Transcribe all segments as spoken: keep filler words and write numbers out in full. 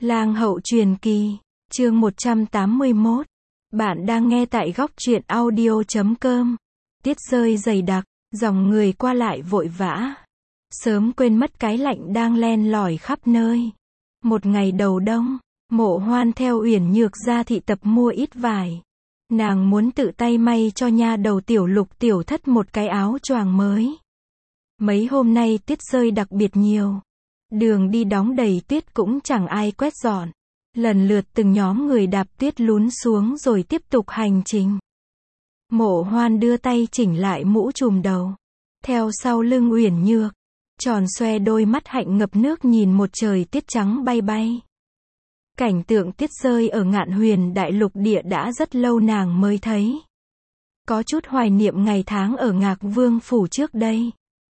Lang hậu truyền kỳ, chương một trăm tám mươi mốt. Bạn đang nghe tại góc truyện audio chấm com. Tiết rơi dày đặc, dòng người qua lại vội vã. Sớm quên mất cái lạnh đang len lỏi khắp nơi. Một ngày đầu đông, Mộ Hoan theo Uyển Nhược ra thị tập mua ít vải. Nàng muốn tự tay may cho nha đầu Tiểu Lục tiểu thất một cái áo choàng mới. Mấy hôm nay tuyết rơi đặc biệt nhiều. Đường đi đóng đầy tuyết cũng chẳng ai quét dọn. Lần lượt từng nhóm người đạp tuyết lún xuống rồi tiếp tục hành trình. Mộ Hoan đưa tay chỉnh lại mũ trùm đầu. Theo sau lưng Uyển Nhược, tròn xoe đôi mắt hạnh ngập nước nhìn một trời tuyết trắng bay bay. Cảnh tượng tuyết rơi ở Ngạn Huyền Đại Lục địa đã rất lâu nàng mới thấy. Có chút hoài niệm ngày tháng ở Ngạc Vương phủ trước đây.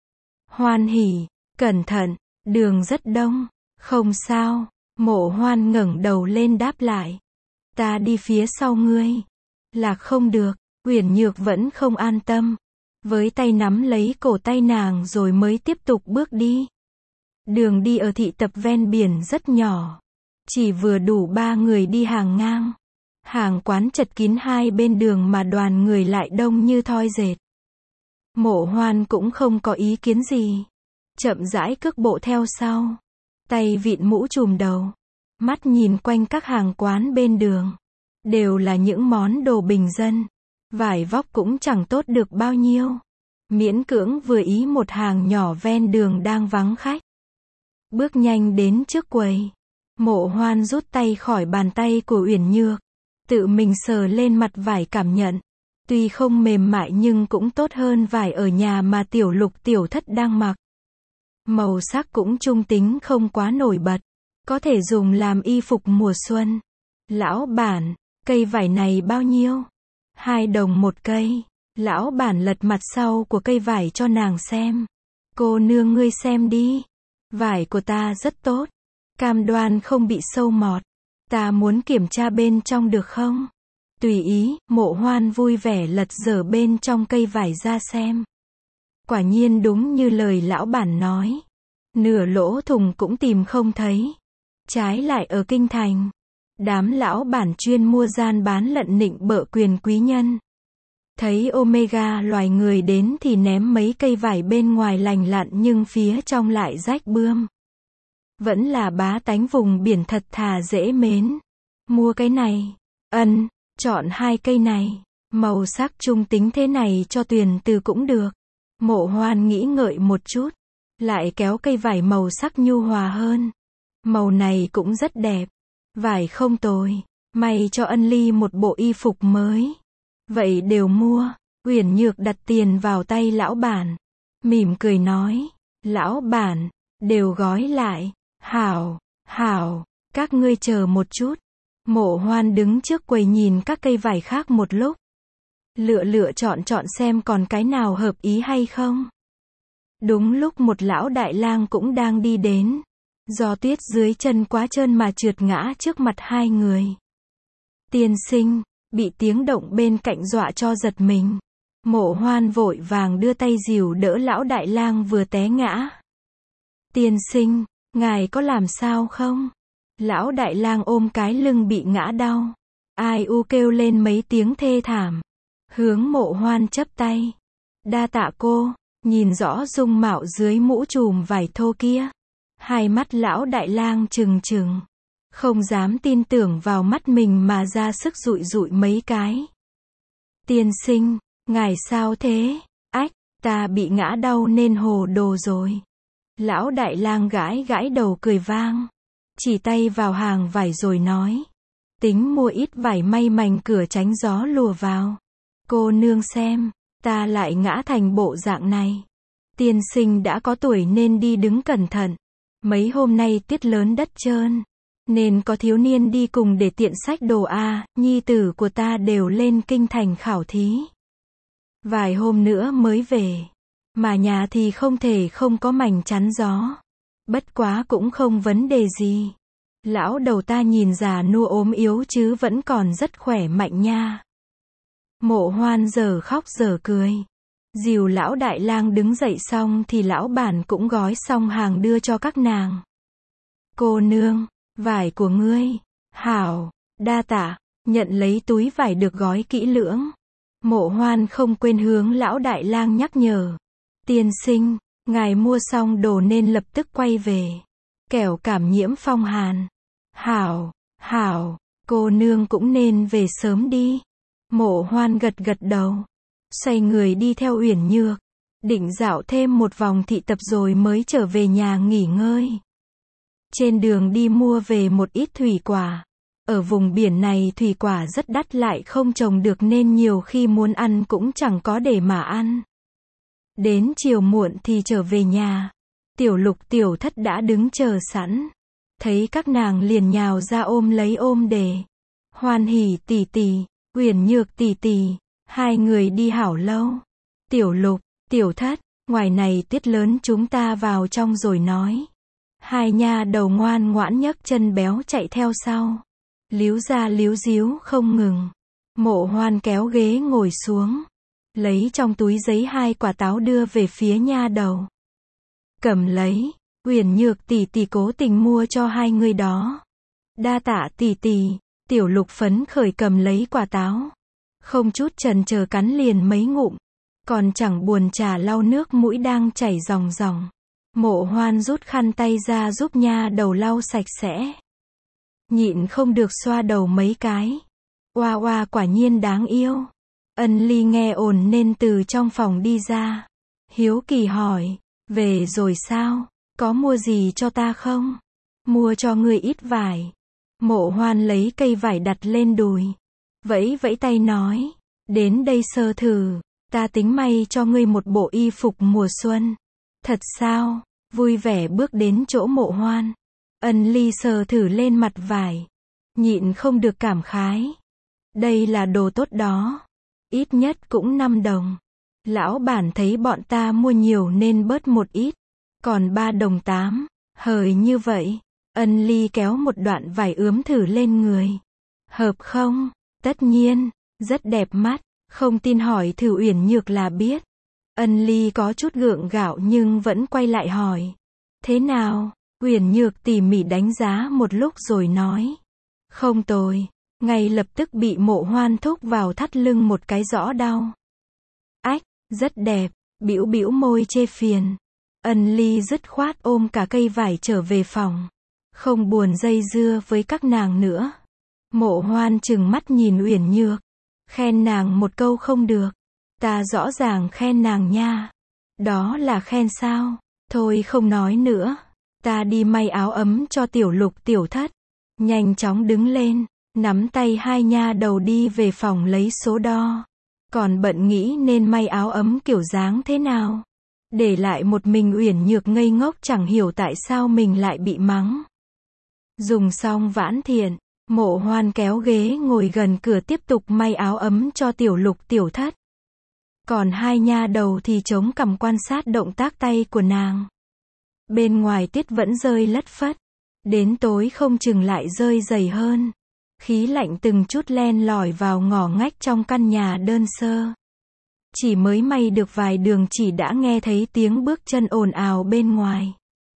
Hoan hỉ, cẩn thận, đường rất đông. Không sao, Mộ Hoan ngẩng đầu lên đáp lại. Ta đi phía sau ngươi. Là không được, Uyển Nhược vẫn không an tâm. Với tay nắm lấy cổ tay nàng rồi mới tiếp tục bước đi. Đường đi ở thị tập ven biển rất nhỏ. Chỉ vừa đủ ba người đi hàng ngang. Hàng quán chật kín hai bên đường mà đoàn người lại đông như thoi dệt. Mộ Hoan cũng không có ý kiến gì. Chậm rãi cước bộ theo sau. Tay vịn mũ trùm đầu. Mắt nhìn quanh các hàng quán bên đường. Đều là những món đồ bình dân. Vải vóc cũng chẳng tốt được bao nhiêu. Miễn cưỡng vừa ý một hàng nhỏ ven đường đang vắng khách. Bước nhanh đến trước quầy. Mộ Hoan rút tay khỏi bàn tay của Uyển Nhược. Tự mình sờ lên mặt vải cảm nhận. Tuy không mềm mại nhưng cũng tốt hơn vải ở nhà mà Tiểu Lục tiểu thất đang mặc. Màu sắc cũng trung tính không quá nổi bật. Có thể dùng làm y phục mùa xuân. Lão bản, cây vải này bao nhiêu? Hai đồng một cây. Lão bản lật mặt sau của cây vải cho nàng xem. Cô nương ngươi xem đi. Vải của ta rất tốt. Cam đoan không bị sâu mọt. Ta muốn kiểm tra bên trong được không? Tùy ý, Mộ Hoan vui vẻ lật dở bên trong cây vải ra xem. Quả nhiên đúng như lời lão bản nói. Nửa lỗ thùng cũng tìm không thấy. Trái lại ở kinh thành. Đám lão bản chuyên mua gian bán lận nịnh bợ quyền quý nhân. Thấy Omega loài người đến thì ném mấy cây vải bên ngoài lành lặn nhưng phía trong lại rách bươm. Vẫn là bá tánh vùng biển thật thà dễ mến. Mua cái này. Ân, chọn hai cây này. Màu sắc trung tính thế này cho Tuyền Từ cũng được. Mộ Hoan nghĩ ngợi một chút. Lại kéo cây vải màu sắc nhu hòa hơn. Màu này cũng rất đẹp. Vải không tồi. May cho Ân Ly một bộ y phục mới. Vậy đều mua. Uyển Nhược đặt tiền vào tay lão bản. Mỉm cười nói. Lão bản, đều gói lại. Hảo, hảo, các ngươi chờ một chút. Mộ Hoan đứng trước quầy nhìn các cây vải khác một lúc. Lựa lựa chọn chọn xem còn cái nào hợp ý hay không. Đúng lúc một lão đại lang cũng đang đi đến. Do tuyết dưới chân quá trơn mà trượt ngã trước mặt hai người. Tiên sinh, bị tiếng động bên cạnh dọa cho giật mình. Mộ Hoan vội vàng đưa tay dìu đỡ lão đại lang vừa té ngã. Tiên sinh, ngài có làm sao không? Lão đại lang ôm cái lưng bị ngã đau. Ai u kêu lên mấy tiếng thê thảm. Hướng Mộ Hoan chắp tay. Đa tạ cô, nhìn rõ dung mạo dưới mũ trùm vải thô kia. Hai mắt lão đại lang trừng trừng. Không dám tin tưởng vào mắt mình mà ra sức dụi dụi mấy cái. Tiên sinh, ngài sao thế? Ách, ta bị ngã đau nên hồ đồ rồi. Lão đại lang gãi gãi đầu cười vang. Chỉ tay vào hàng vải rồi nói. Tính mua ít vải may mành cửa tránh gió lùa vào. Cô nương xem, ta lại ngã thành bộ dạng này. Tiên sinh đã có tuổi nên đi đứng cẩn thận. Mấy hôm nay tuyết lớn đất trơn. Nên có thiếu niên đi cùng để tiện xách đồ a, nhi tử của ta đều lên kinh thành khảo thí. Vài hôm nữa mới về. Mà nhà thì không thể không có mảnh chắn gió. Bất quá cũng không vấn đề gì. Lão đầu ta nhìn già nua ốm yếu chứ vẫn còn rất khỏe mạnh nha. Mộ Hoan giờ khóc giờ cười. Dìu lão đại lang đứng dậy xong thì lão bản cũng gói xong hàng đưa cho các nàng. Cô nương, Vải của ngươi. Hảo, đa tạ, nhận lấy túi vải được gói kỹ lưỡng. Mộ Hoan không quên hướng lão đại lang nhắc nhở. Tiên sinh, ngài mua xong đồ nên lập tức quay về. Kẻo cảm nhiễm phong hàn. Hảo, hảo, cô nương cũng nên về sớm đi. Mộ Hoan gật gật đầu. Xoay người đi theo Uyển Nhược. Định dạo thêm một vòng thị tập rồi mới trở về nhà nghỉ ngơi. Trên đường đi mua về một ít thủy quả. Ở vùng biển này thủy quả rất đắt lại không trồng được nên nhiều khi muốn ăn cũng chẳng có để mà ăn. Đến chiều muộn thì trở về nhà. Tiểu Lục Tiểu Thất đã đứng chờ sẵn. Thấy các nàng liền nhào ra ôm lấy ôm đề. Hoan Hỉ tỷ tỷ, Uyển Nhược tỷ tỷ, hai người đi hảo lâu. Tiểu Lục, Tiểu Thất, ngoài này tuyết lớn chúng ta vào trong rồi nói. Hai nha đầu ngoan ngoãn nhấc chân béo chạy theo sau. Líu ra líu díu không ngừng. Mộ Hoan kéo ghế ngồi xuống. Lấy trong túi giấy hai quả táo đưa về phía nha đầu. Cầm lấy, Uyển Nhược tỷ tỷ cố tình mua cho hai người đó. Đa tạ tỷ tỷ. Tiểu Lục phấn khởi cầm lấy quả táo. Không chút chần chờ cắn liền mấy ngụm. Còn chẳng buồn trà lau nước mũi đang chảy ròng ròng. Mộ Hoan rút khăn tay ra giúp nha đầu lau sạch sẽ. Nhịn không được xoa đầu mấy cái. Oa oa quả nhiên đáng yêu. Ân Ly nghe ồn nên từ trong phòng đi ra. Hiếu kỳ hỏi, về rồi sao? Có mua gì cho ta không? Mua cho ngươi ít vải. Mộ Hoan lấy cây vải đặt lên đùi. Vẫy vẫy tay nói, đến đây sơ thử. Ta tính may cho ngươi một bộ y phục mùa xuân. Thật sao? Vui vẻ bước đến chỗ Mộ Hoan. Ân Ly sờ thử lên mặt vải. Nhịn không được cảm khái. Đây là đồ tốt đó. Ít nhất cũng năm đồng. Lão bản thấy bọn ta mua nhiều nên bớt một ít. Còn ba đồng tám. Hời như vậy. Ân Ly kéo một đoạn vải ướm thử lên người. Hợp không? Tất nhiên. Rất đẹp mắt. Không tin hỏi thử Uyển Nhược là biết. Ân Ly có chút gượng gạo nhưng vẫn quay lại hỏi. Thế nào? Uyển Nhược tỉ mỉ đánh giá một lúc rồi nói. Không tồi. Ngay lập tức bị Mộ Hoan thúc vào thắt lưng một cái rõ đau. Ách, rất đẹp. Bĩu bĩu môi chê phiền. Ân Ly dứt khoát ôm cả cây vải trở về phòng. Không buồn dây dưa với các nàng nữa. Mộ Hoan trừng mắt nhìn Uyển Nhược. Khen nàng một câu không được. Ta rõ ràng khen nàng nha. Đó là khen sao? Thôi không nói nữa. Ta đi may áo ấm cho Tiểu Lục Tiểu Thất. Nhanh chóng đứng lên, nắm tay hai nha đầu đi về phòng lấy số đo. Còn bận nghĩ nên may áo ấm kiểu dáng thế nào. Để lại một mình Uyển Nhược ngây ngốc chẳng hiểu tại sao mình lại bị mắng. Dùng xong vãn thiện, Mộ Hoan kéo ghế ngồi gần cửa tiếp tục may áo ấm cho Tiểu Lục Tiểu Thất. Còn hai nha đầu thì chống cằm quan sát động tác tay của nàng. Bên ngoài tuyết vẫn rơi lất phất. Đến tối không chừng lại rơi dày hơn. Khí lạnh từng chút len lỏi vào ngõ ngách trong căn nhà đơn sơ. Chỉ mới may được vài đường chỉ đã nghe thấy tiếng bước chân ồn ào bên ngoài.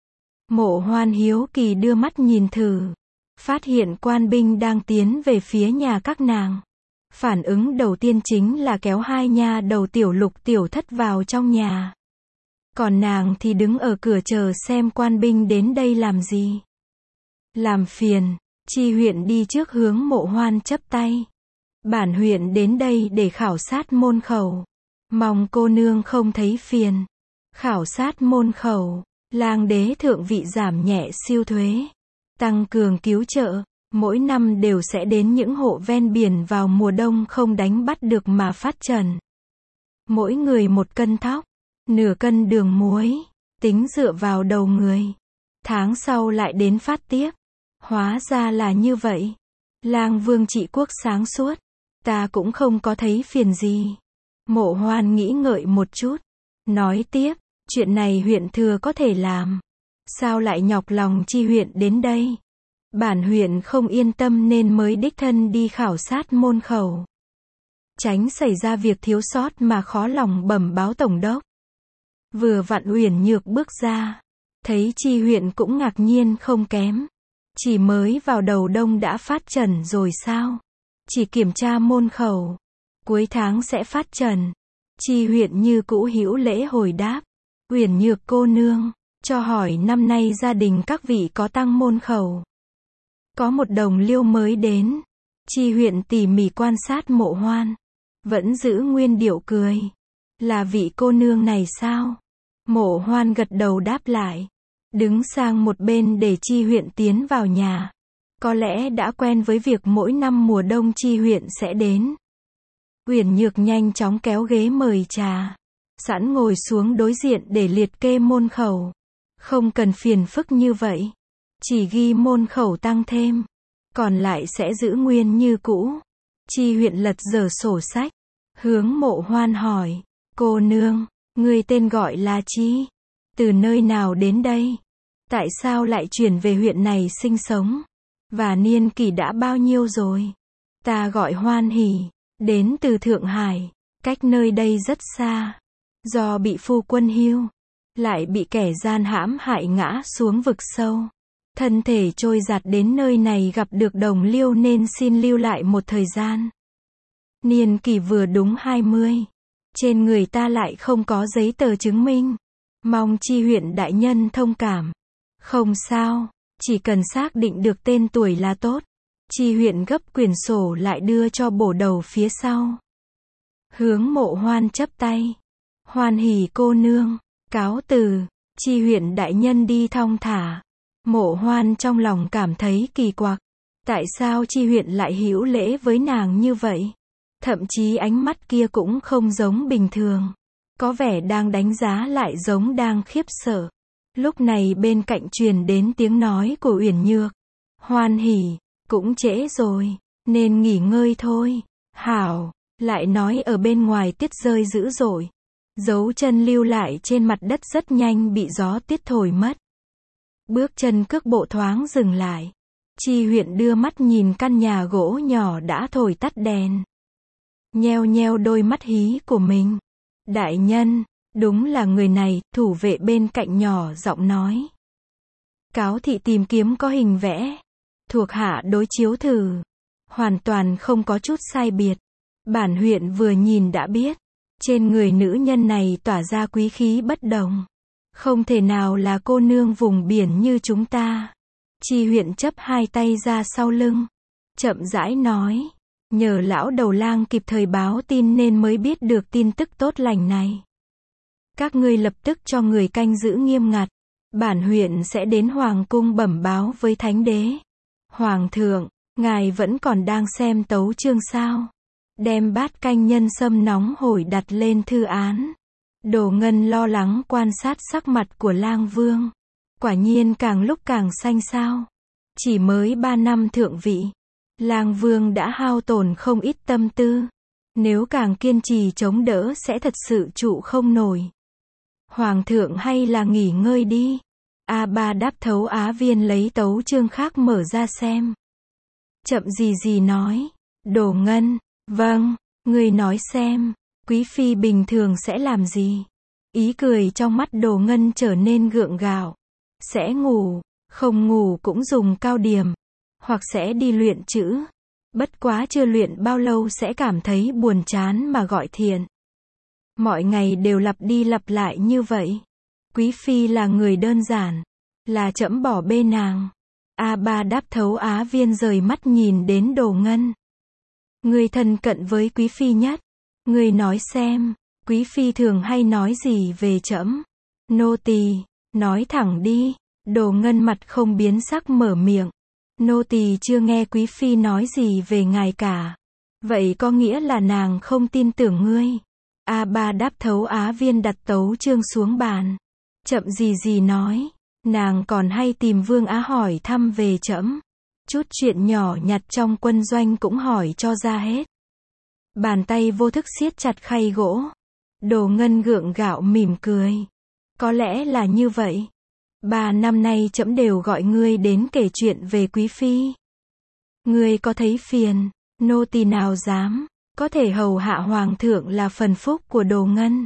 Mộ Hoan hiếu kỳ đưa mắt nhìn thử. Phát hiện quan binh đang tiến về phía nhà các nàng. Phản ứng đầu tiên chính là kéo hai nha đầu Tiểu Lục Tiểu Thất vào trong nhà. Còn nàng thì đứng ở cửa chờ xem quan binh đến đây làm gì. Làm phiền, Chi huyện đi trước hướng Mộ Hoan chắp tay. Bản huyện đến đây để khảo sát môn khẩu. Mong cô nương không thấy phiền. Khảo sát môn khẩu, lang đế thượng vị giảm nhẹ siêu thuế. Tăng cường cứu trợ, mỗi năm đều sẽ đến những hộ ven biển vào mùa đông không đánh bắt được mà phát trần. Mỗi người một cân thóc, nửa cân đường muối, tính dựa vào đầu người. Tháng sau lại đến phát tiếp. Hóa ra là như vậy. Lang vương trị quốc sáng suốt. Ta cũng không có thấy phiền gì. Mộ Hoan nghĩ ngợi một chút. Nói tiếp, chuyện này huyện thừa có thể làm. Sao lại nhọc lòng Chi huyện đến đây? Bản huyện không yên tâm nên mới đích thân đi khảo sát môn khẩu. Tránh xảy ra việc thiếu sót mà khó lòng bẩm báo tổng đốc. Vừa vặn Uyển Nhược bước ra. Thấy Chi huyện cũng ngạc nhiên không kém. Chỉ mới vào đầu đông đã phát trần rồi sao? Chỉ kiểm tra môn khẩu. Cuối tháng sẽ phát trần. Chi huyện như cũ hữu lễ hồi đáp. Uyển Nhược cô nương, cho hỏi năm nay gia đình các vị có tăng môn khẩu. Có một đồng liêu mới đến. Chi huyện tỉ mỉ quan sát Mộ Hoan. Vẫn giữ nguyên điệu cười. Là vị cô nương này sao? Mộ Hoan gật đầu đáp lại. Đứng sang một bên để Chi huyện tiến vào nhà. Có lẽ đã quen với việc mỗi năm mùa đông Chi huyện sẽ đến. Uyển Nhược nhanh chóng kéo ghế mời trà. Sẵn ngồi xuống đối diện để liệt kê môn khẩu. Không cần phiền phức như vậy. Chỉ ghi môn khẩu tăng thêm. Còn lại sẽ giữ nguyên như cũ. Chi huyện lật dở sổ sách. Hướng Mộ Hoan hỏi. Cô nương, người tên gọi là chi? Từ nơi nào đến đây? Tại sao lại chuyển về huyện này sinh sống? Và niên kỷ đã bao nhiêu rồi? Ta gọi Hoan Hỉ. Đến từ Thượng Hải. Cách nơi đây rất xa. Do bị phu quân hưu. Lại bị kẻ gian hãm hại ngã xuống vực sâu. Thân thể trôi giạt đến nơi này gặp được đồng liêu nên xin lưu lại một thời gian. Niên kỷ vừa đúng hai mươi. Trên người ta lại không có giấy tờ chứng minh. Mong Chi huyện đại nhân thông cảm. Không sao, chỉ cần xác định được tên tuổi là tốt. Chi huyện gấp quyển sổ lại đưa cho bổ đầu phía sau. Hướng Mộ Hoan chắp tay. Hoan Hỉ cô nương, cáo từ. Chi huyện đại nhân đi thong thả. Mộ Hoan trong lòng cảm thấy kỳ quặc. Tại sao Chi huyện lại hữu lễ với nàng như vậy? Thậm chí ánh mắt kia cũng không giống bình thường. Có vẻ đang đánh giá lại giống đang khiếp sợ. Lúc này bên cạnh truyền đến tiếng nói của Uyển Nhược. Hoan Hỉ, cũng trễ rồi, nên nghỉ ngơi thôi. Hảo, lại nói ở bên ngoài tuyết rơi dữ dội. Dấu chân lưu lại trên mặt đất rất nhanh bị gió tuyết thổi mất. Bước chân cước bộ thoáng dừng lại. Chi huyện đưa mắt nhìn căn nhà gỗ nhỏ đã thổi tắt đèn. Nheo nheo đôi mắt hí của mình. Đại nhân, đúng là người này, thủ vệ bên cạnh nhỏ giọng nói. Cáo thị tìm kiếm có hình vẽ. Thuộc hạ đối chiếu thử. Hoàn toàn không có chút sai biệt. Bản huyện vừa nhìn đã biết. Trên người nữ nhân này tỏa ra quý khí bất đồng. Không thể nào là cô nương vùng biển như chúng ta. Chi huyện chấp hai tay ra sau lưng. Chậm rãi nói. Nhờ lão đầu lang kịp thời báo tin nên mới biết được tin tức tốt lành này. Các ngươi lập tức cho người canh giữ nghiêm ngặt. Bản huyện sẽ đến hoàng cung bẩm báo với thánh đế. Hoàng thượng, ngài vẫn còn đang xem tấu chương sao? Đem bát canh nhân sâm nóng hổi đặt lên thư án. Đồ Ngân lo lắng quan sát sắc mặt của Lang Vương. Quả nhiên càng lúc càng xanh xao. Chỉ mới ba năm thượng vị. Lang Vương đã hao tổn không ít tâm tư. Nếu càng kiên trì chống đỡ sẽ thật sự trụ không nổi. Hoàng thượng hay là nghỉ ngơi đi. A Ba Đáp Thấu Á Viên lấy tấu chương khác mở ra xem. Chậm gì gì nói. Đồ Ngân, vâng, người nói xem, quý phi bình thường sẽ làm gì? Ý cười trong mắt Đồ Ngân trở nên gượng gạo. Sẽ ngủ, không ngủ cũng dùng cao điểm. Hoặc sẽ đi luyện chữ. Bất quá chưa luyện bao lâu sẽ cảm thấy buồn chán mà gọi thiện. Mọi ngày đều lặp đi lặp lại như vậy. Quý phi là người đơn giản. Là trẫm bỏ bê nàng. A Ba Đáp Thấu Á Viên rời mắt nhìn đến Đồ Ngân. Người thân cận với quý phi nhất. Người nói xem, quý phi thường hay nói gì về trẫm? Nô tỳ, nói thẳng đi. Đồ Ngân mặt không biến sắc mở miệng. Nô tỳ chưa nghe quý phi nói gì về ngài cả. Vậy có nghĩa là nàng không tin tưởng ngươi. A Ba Đáp Thấu Á Viên đặt tấu chương xuống bàn. Chậm gì gì nói. Nàng còn hay tìm Vương Á hỏi thăm về trẫm. Chút chuyện nhỏ nhặt trong quân doanh cũng hỏi cho ra hết. Bàn tay vô thức siết chặt khay gỗ. Đồ Ngân gượng gạo mỉm cười. Có lẽ là như vậy. Ba năm nay trẫm đều gọi ngươi đến kể chuyện về quý phi. Ngươi có thấy phiền? Nô tỳ nào dám. Có thể hầu hạ hoàng thượng là phần phúc của Đồ Ngân.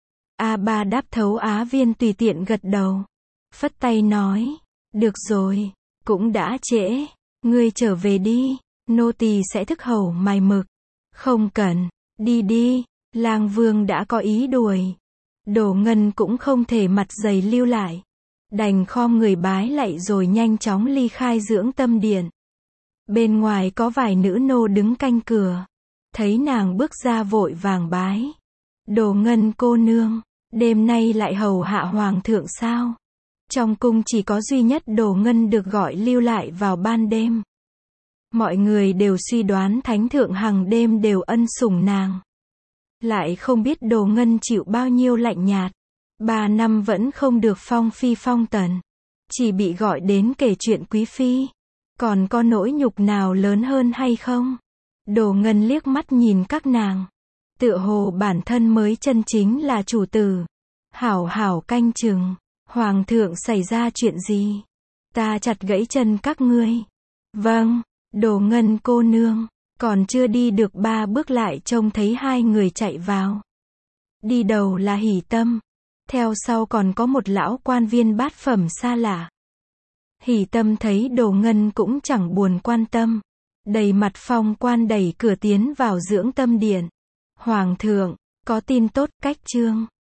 A Ba Đáp Thấu Á Viên tùy tiện gật đầu. Phất tay nói. Được rồi. cũng đã trễ. Ngươi trở về đi, nô tỳ sẽ thức hầu mài mực. Không cần, đi đi, lang vương đã có ý đuổi. Đồ Ngân cũng không thể mặt dày lưu lại. Đành khom người bái lạy rồi nhanh chóng ly khai dưỡng tâm điện. Bên ngoài có vài nữ nô đứng canh cửa. Thấy nàng bước ra vội vàng bái. Đồ Ngân cô nương, đêm nay lại hầu hạ hoàng thượng sao? Trong cung chỉ có duy nhất Đồ Ngân được gọi lưu lại vào ban đêm. Mọi người đều suy đoán thánh thượng hằng đêm đều ân sủng nàng. Lại không biết Đồ Ngân chịu bao nhiêu lạnh nhạt. Ba năm vẫn không được phong phi phong tần. Chỉ bị gọi đến kể chuyện quý phi. Còn có nỗi nhục nào lớn hơn hay không? Đồ Ngân liếc mắt nhìn các nàng. Tựa hồ bản thân mới chân chính là chủ tử. Hảo hảo canh chừng. Hoàng thượng xảy ra chuyện gì? Ta chặt gãy chân các ngươi. Vâng, Đồ Ngân cô nương. Còn chưa đi được ba bước lại trông thấy hai người chạy vào. Đi đầu là Hỉ Tâm. Theo sau còn có một lão quan viên bát phẩm xa lạ. Hỉ Tâm thấy Đồ Ngân cũng chẳng buồn quan tâm. Đầy mặt phong quan đẩy cửa tiến vào dưỡng tâm điện. Hoàng thượng, có tin tốt, cách trương.